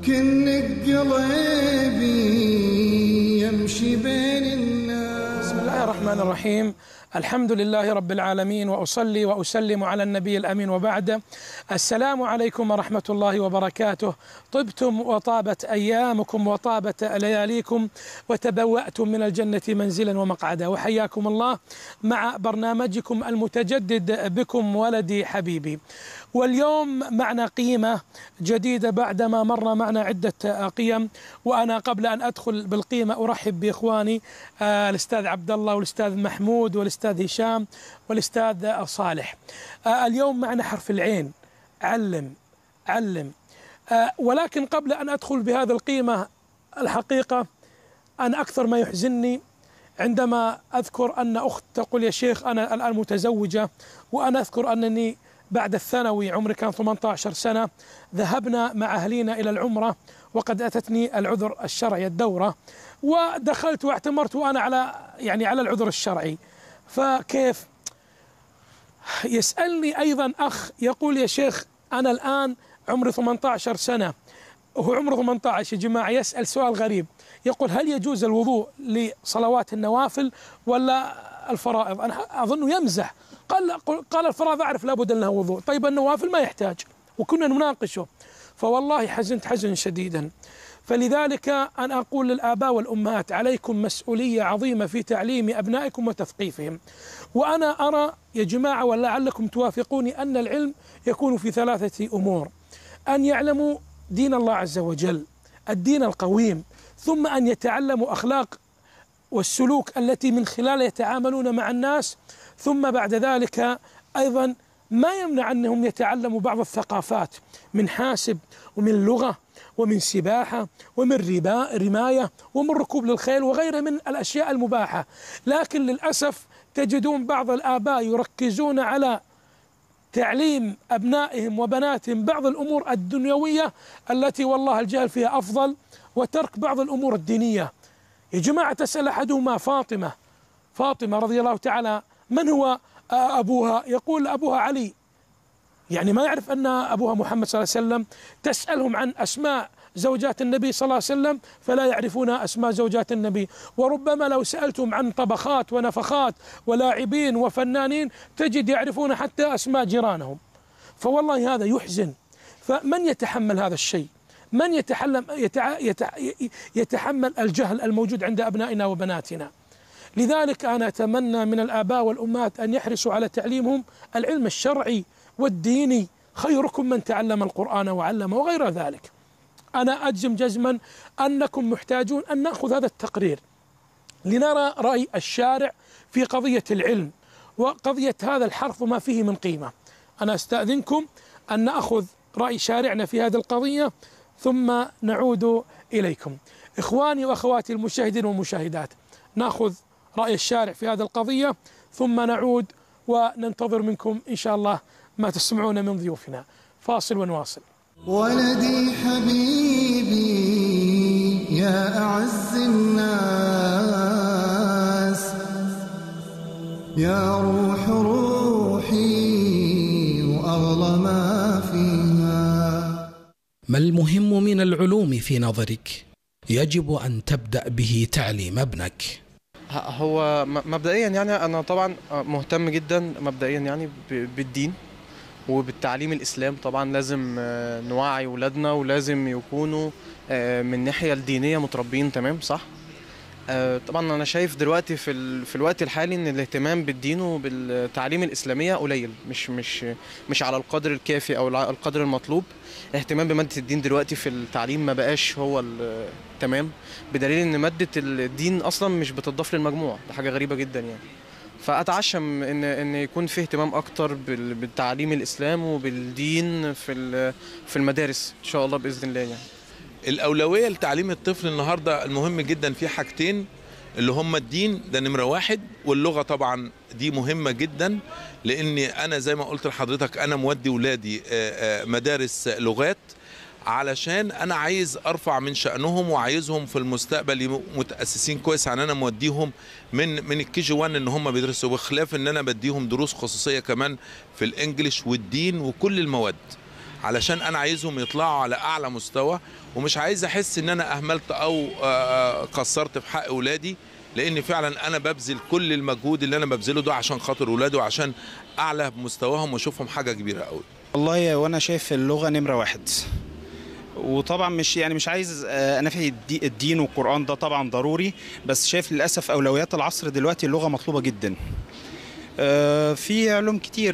كنك قلبي يمشي بين الناس. بسم الله الرحمن الرحيم. الحمد لله رب العالمين، وأصلي وأسلم على النبي الأمين، وبعد. السلام عليكم ورحمة الله وبركاته. طبتم وطابت أيامكم وطابت لياليكم وتبوأتم من الجنة منزلا ومقعدا، وحياكم الله مع برنامجكم المتجدد بكم ولدي حبيبي. واليوم معنا قيمة جديدة بعدما مر معنا عدة قيم، وأنا قبل أن أدخل بالقيمة أرحب بإخواني الأستاذ عبد الله والأستاذ محمود والأستاذ هشام والأستاذ صالح. اليوم معنا حرف العين، علم. ولكن قبل أن أدخل بهذه القيمة، الحقيقة أنا أكثر ما يحزنني عندما أذكر أن أخت تقول يا شيخ أنا الآن متزوجة، وأنا أذكر أنني بعد الثانوي عمري كان 18 سنة ذهبنا مع أهلينا إلى العمرة، وقد أتتني العذر الشرعي الدورة، ودخلت واعتمرت وأنا على العذر الشرعي. فكيف يسألني أيضا أخ يقول يا شيخ أنا الآن عمري 18 سنة، وهو عمره 18 يا جماعة، يسأل سؤال غريب، يقول هل يجوز الوضوء لصلوات النوافل ولا الفرائض؟ أنا أظنه يمزح. قال الفرائض أعرف لابد أنها وضوء، طيب النوافل ما يحتاج، وكنا نناقشه. فوالله حزنت حزن شديدا. فلذلك أنا أقول للآباء والأمهات عليكم مسؤولية عظيمة في تعليم أبنائكم وتثقيفهم. وأنا أرى يا جماعة ولعلكم توافقوني أن العلم يكون في 3 أمور: أن يعلموا دين الله عز وجل، الدين القويم، ثم أن يتعلموا أخلاق والسلوك التي من خلالها يتعاملون مع الناس، ثم بعد ذلك أيضا ما يمنع أنهم يتعلموا بعض الثقافات من حاسب ومن لغة ومن سباحة ومن رماية ومن ركوب للخيل وغيرها من الأشياء المباحة. لكن للأسف تجدون بعض الآباء يركزون على تعليم أبنائهم وبناتهم بعض الأمور الدنيوية التي والله الجهل فيها أفضل، وترك بعض الأمور الدينية. يا جماعة تسأل أحدهما فاطمة رضي الله تعالى من هو أبوها؟ يقول أبوها علي، يعني ما يعرف أن أبوها محمد صلى الله عليه وسلم. تسألهم عن أسماء زوجات النبي صلى الله عليه وسلم فلا يعرفون أسماء زوجات النبي، وربما لو سألتم عن طبخات ونفخات ولاعبين وفنانين تجد يعرفون حتى أسماء جيرانهم. فوالله هذا يحزن. فمن يتحمل هذا الشيء؟ من يتحمل الجهل الموجود عند أبنائنا وبناتنا؟ لذلك أنا أتمنى من الآباء والأمهات أن يحرصوا على تعليمهم العلم الشرعي والديني. خيركم من تعلم القرآن وعلمه وغير ذلك. أنا أجزم جزما أنكم محتاجون أن نأخذ هذا التقرير لنرى رأي الشارع في قضية العلم وقضية هذا الحرف وما فيه من قيمة. أنا أستأذنكم أن نأخذ رأي شارعنا في هذه القضية ثم نعود إليكم. إخواني وأخواتي المشاهدين والمشاهدات، نأخذ رأي الشارع في هذه القضية ثم نعود وننتظر منكم إن شاء الله ما تسمعون من ضيوفنا. فاصل ونواصل. ولدي حبيبي يا أعز الناس، يا روح روحي وأغلى ما فيها. ما المهم من العلوم في نظرك يجب أن تبدأ به تعليم ابنك؟ هو مبدئيا يعني أنا طبعا مهتم جدا مبدئيا يعني بالدين وبالتعليم الإسلام. طبعا لازم نوعي ولادنا ولازم يكونوا من الناحية الدينية متربين تمام صح. طبعا أنا شايف دلوقتي في الوقت الحالي إن الاهتمام بالدين وبالتعليم الإسلامية قليل، مش على القدر الكافي أو القدر المطلوب. اهتمام بمادة الدين دلوقتي في التعليم ما بقاش هو تمام، بدليل إن مادة الدين أصلا مش بتضاف للمجموع. ده حاجة غريبة جدا يعني. فأتعشم إن يكون فيه اهتمام أكتر بالتعليم الإسلام وبالدين في المدارس إن شاء الله بإذن الله يعني. الأولوية لتعليم الطفل النهاردة المهم جدا في حاجتين اللي هم الدين ده نمرة 1، واللغة طبعا دي مهمة جدا، لأني أنا زي ما قلت لحضرتك أنا مودي ولادي مدارس لغات علشان أنا عايز أرفع من شأنهم وعايزهم في المستقبل يبقوا متأسسين كويس. يعني أنا موديهم من الكي جي 1 إن هم بيدرسوا، بخلاف إن أنا بديهم دروس خصوصية كمان في الإنجليش والدين وكل المواد علشان انا عايزهم يطلعوا على اعلى مستوى، ومش عايز احس ان انا اهملت او قصرت في حق اولادي، لان فعلا انا ببذل كل المجهود اللي انا ببذله ده عشان خاطر اولادي وعشان اعلى مستواهم واشوفهم حاجه كبيره قوي. والله وانا شايف اللغه نمره واحد، وطبعا مش عايز انافي الدين والقرآن، ده طبعا ضروري، بس شايف للأسف أولويات العصر دلوقتي اللغة مطلوبة جدا. في علوم كتير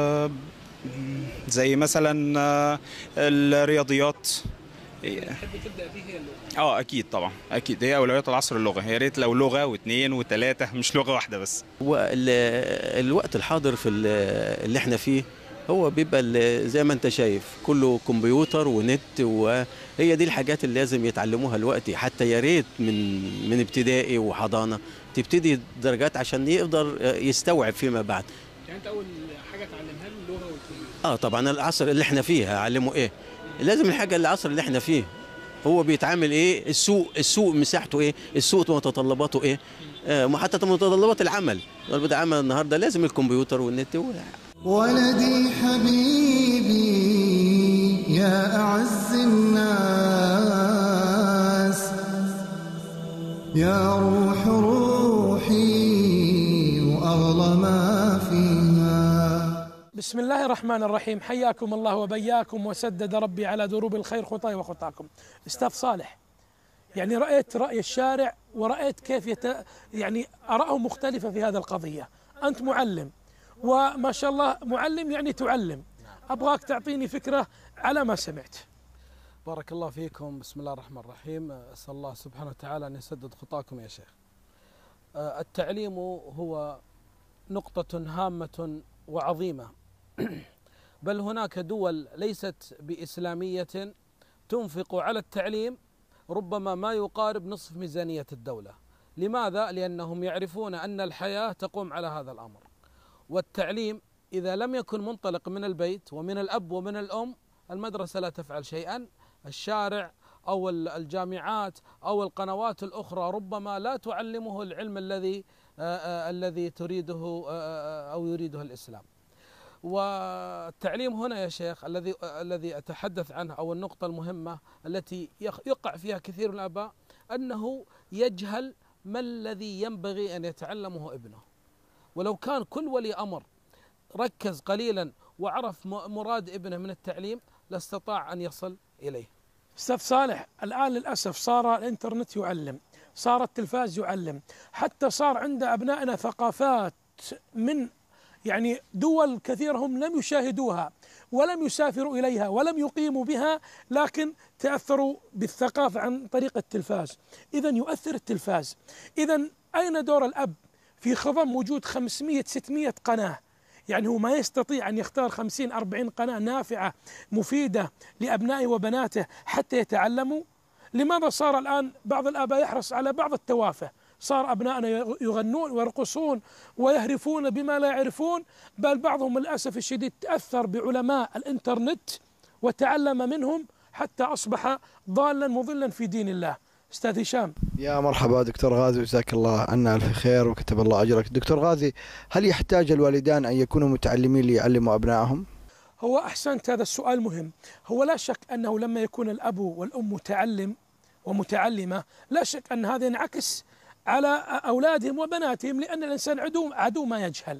زي مثلا الرياضيات. تحب تبدأ به هي اللغة؟ اكيد طبعا، اكيد هي اولويات العصر اللغه، يا ريت لو لغه واثنين وثلاثه مش لغه واحده بس. هو الوقت الحاضر في اللي احنا فيه هو بيبقى زي ما انت شايف كله كمبيوتر ونت، وهي دي الحاجات اللي لازم يتعلموها دلوقتي، حتى يا ريت من ابتدائي وحضانه تبتدي درجات عشان يقدر يستوعب فيما بعد. يعني انت اول حاجه تعلمها له اللغه والكمبيوتر. طبعا العصر اللي احنا فيه هعلمه ايه؟ لازم الحاجه العصر اللي احنا فيه هو بيتعامل ايه، السوق مساحته ايه، السوق متطلباته ايه، حتى متطلبات العمل بتعمل النهارده لازم الكمبيوتر والنت. ولدي حبيبي يا أعز الناس، يا روح روحي وأغلى ما فيها. بسم الله الرحمن الرحيم، حياكم الله وبياكم وسدد ربي على دروب الخير خطاي وخطاكم. أستاذ صالح، يعني رأيت رأي الشارع ورأيت كيف يعني آراءهم مختلفة في هذه القضية. أنت معلم وما شاء الله معلم، يعني تعلم، أبغاك تعطيني فكرة على ما سمعت. بارك الله فيكم. بسم الله الرحمن الرحيم. أسأل الله سبحانه وتعالى أن يسدد خطاكم يا شيخ. التعليم هو نقطة هامة وعظيمة، بل هناك دول ليست بإسلامية تنفق على التعليم ربما ما يقارب نصف ميزانية الدولة. لماذا؟ لأنهم يعرفون أن الحياة تقوم على هذا الأمر، والتعليم إذا لم يكن منطلق من البيت ومن الأب ومن الأم، المدرسة لا تفعل شيئا، الشارع أو الجامعات أو القنوات الأخرى ربما لا تعلمه العلم الذي تريده أو يريده الإسلام. والتعليم هنا يا شيخ الذي أتحدث عنه، أو النقطة المهمة التي يقع فيها كثير من الآباء، أنه يجهل ما الذي ينبغي أن يتعلمه ابنه. ولو كان كل ولي أمر ركز قليلا وعرف مراد ابنه من التعليم لاستطاع أن يصل إليه. أستاذ صالح، الآن للأسف صار الإنترنت يعلم، صار التلفاز يعلم، حتى صار عند أبنائنا ثقافات من يعني دول كثيرة هم لم يشاهدوها ولم يسافروا إليها ولم يقيموا بها، لكن تأثروا بالثقافة عن طريق التلفاز. إذن يؤثر التلفاز. إذن أين دور الأب في خضم وجود 500-600 قناة؟ يعني هو ما يستطيع أن يختار 50-40 قناة نافعة مفيدة لأبنائه وبناته حتى يتعلموا. لماذا صار الآن بعض الآباء يحرص على بعض التوافه؟ صار أبنائنا يغنون ويرقصون ويهرفون بما لا يعرفون، بل بعضهم للأسف الشديد تأثر بعلماء الإنترنت وتعلم منهم حتى أصبح ضالا مضلا في دين الله. أستاذ هشام. يا مرحبا دكتور غازي، وجزاك الله عنا ألف خير وكتب الله أجرك. دكتور غازي، هل يحتاج الوالدان أن يكونوا متعلمين ليعلموا أبنائهم؟ هو أحسنت، هذا السؤال مهم. هو لا شك أنه لما يكون الأب والأم متعلم ومتعلمة، لا شك أن هذا ينعكس على أولادهم وبناتهم، لأن الإنسان عدو ما يجهل.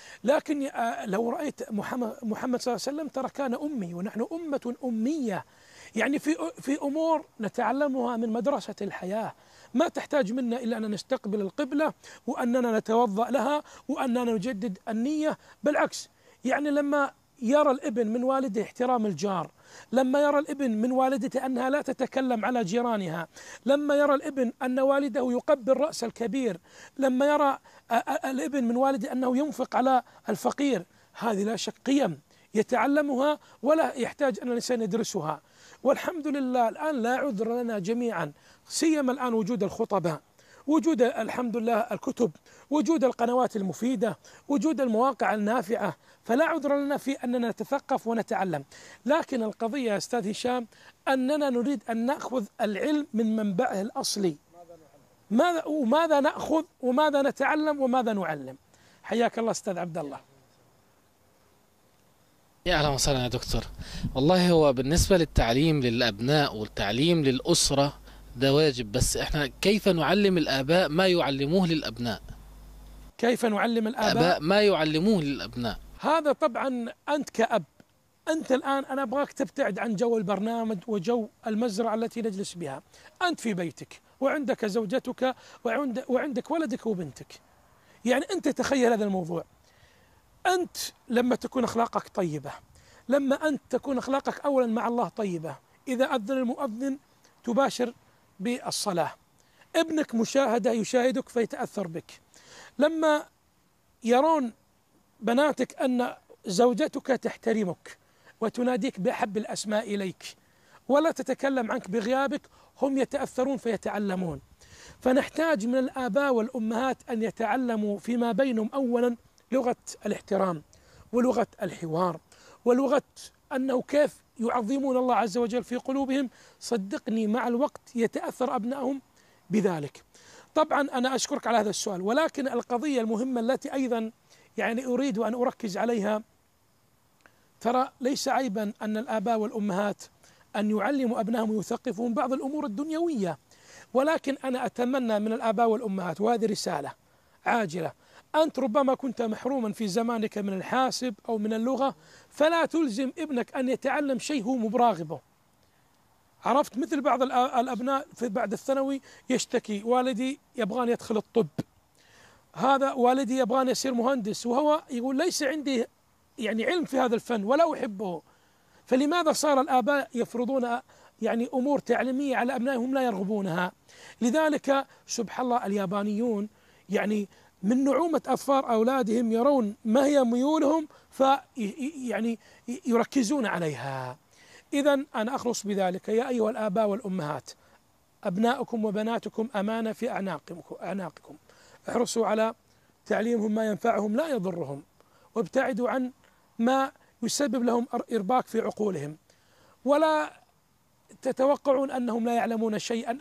لكن لو رأيت محمد صلى الله عليه وسلم ترى كان أمي، ونحن أمة أمية، يعني في أمور نتعلمها من مدرسة الحياة، ما تحتاج منا إلا أن نستقبل القبلة وأننا نتوضأ لها وأننا نجدد النية. بالعكس، يعني لما يرى الابن من والده احترام الجار، لما يرى الابن من والدته أنها لا تتكلم على جيرانها، لما يرى الابن أن والده يقبل رأس الكبير، لما يرى الابن من والده أنه ينفق على الفقير، هذه لا شك قيم يتعلمها ولا يحتاج أن الإنسان يدرسها. والحمد لله الآن لا عذر لنا جميعا، سيما الآن وجود الخطباء، وجود الحمد لله الكتب، وجود القنوات المفيدة، وجود المواقع النافعة، فلا عذر لنا في أننا نتثقف ونتعلم. لكن القضية يا أستاذ هشام أننا نريد أن نأخذ العلم من منبعه الأصلي، ماذا نأخذ وماذا نتعلم وماذا نعلم. حياك الله أستاذ عبد الله. يا أهلا وسهلا يا دكتور. والله هو بالنسبة للتعليم للأبناء والتعليم للأسرة ده واجب، بس احنا كيف نعلم الآباء ما يعلموه للأبناء؟ كيف نعلم الآباء ما يعلموه للأبناء؟ هذا طبعا أنت كأب، أنت الآن أنا أبغاك تبتعد عن جو البرنامج وجو المزرعة التي نجلس بها. أنت في بيتك وعندك زوجتك وعندك ولدك وبنتك. يعني أنت تخيل هذا الموضوع، أنت لما تكون أخلاقك طيبة، لما أنت تكون أخلاقك أولا مع الله طيبة، إذا أذن المؤذن تباشر بالصلاة، ابنك مشاهدة يشاهدك فيتأثر بك، لما يرون بناتك أن زوجتك تحترمك وتناديك بأحب الأسماء إليك ولا تتكلم عنك بغيابك، هم يتأثرون فيتعلمون. فنحتاج من الآباء والأمهات أن يتعلموا فيما بينهم أولا لغة الاحترام ولغة الحوار ولغة أنه كيف يعظمون الله عز وجل في قلوبهم. صدقني مع الوقت يتأثر أبنائهم بذلك. طبعا أنا أشكرك على هذا السؤال، ولكن القضية المهمة التي أيضا يعني أريد أن أركز عليها، ترى ليس عيبا أن الآباء والأمهات أن يعلموا أبنائهم ويثقفون بعض الأمور الدنيوية، ولكن أنا أتمنى من الآباء والأمهات، وهذه رسالة عاجلة، أنت ربما كنت محروما في زمانك من الحاسب أو من اللغة، فلا تلزم ابنك أن يتعلم شيء هو مبراغبه. عرفت؟ مثل بعض الأبناء في بعد الثانوي يشتكي والدي يبغاني يدخل الطب، هذا والدي يبغاني يصير مهندس، وهو يقول ليس عندي يعني علم في هذا الفن ولا أحبه. فلماذا صار الآباء يفرضون يعني أمور تعليمية على أبنائهم لا يرغبونها؟ لذلك سبحان الله اليابانيون يعني من نعومة أظفار أولادهم يرون ما هي ميولهم يعني يركزون عليها. إذن أنا أخلص بذلك يا أيها الآباء والأمهات، أبناؤكم وبناتكم أمانة في أعناقكم، احرصوا على تعليمهم ما ينفعهم لا يضرهم، وابتعدوا عن ما يسبب لهم إرباك في عقولهم، ولا تتوقعون أنهم لا يعلمون شيئا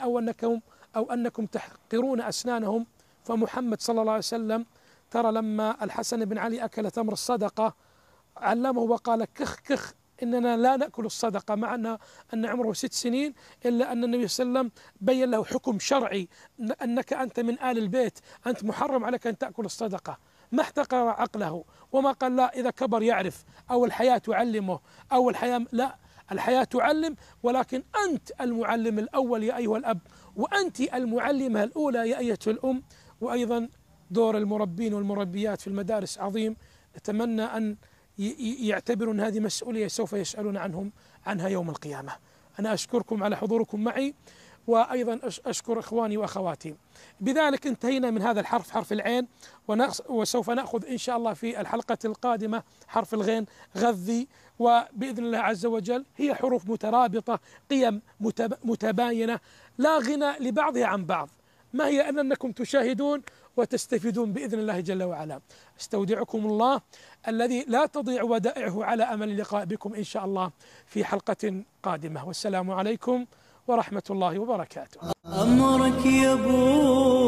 أو أنكم تحقرون أسنانهم. فمحمد صلى الله عليه وسلم ترى لما الحسن بن علي أكل تمر الصدقة علمه وقال كخ كخ إننا لا نأكل الصدقة، مع أن عمره 6 سنين، إلا أن النبي صلى الله عليه وسلم بين له حكم شرعي أنك أنت من آل البيت، أنت محرم عليك أن تأكل الصدقة. ما احتقر عقله وما قال لا إذا كبر يعرف أو الحياة تعلمه أو الحياة، لا، الحياة تعلم، ولكن أنت المعلم الأول يا أيها الأب، وأنت المعلمة الأولى يا أيتها الأم. وأيضا دور المربين والمربيات في المدارس عظيم، نتمنى أن يعتبرون هذه مسؤولية سوف يسألون عنها يوم القيامة. أنا أشكركم على حضوركم معي، وأيضا أشكر إخواني وأخواتي. بذلك انتهينا من هذا الحرف، حرف العين، وسوف نأخذ إن شاء الله في الحلقة القادمة حرف الغين غذي، وبإذن الله عز وجل هي حروف مترابطة، قيم متباينة لا غنى لبعضها عن بعض، ما هي أنكم تشاهدون وتستفيدون بإذن الله جل وعلا. استودعكم الله الذي لا تضيع ودائعه، على أمل اللقاء بكم إن شاء الله في حلقة قادمة، والسلام عليكم ورحمة الله وبركاته. أمرك يا أبو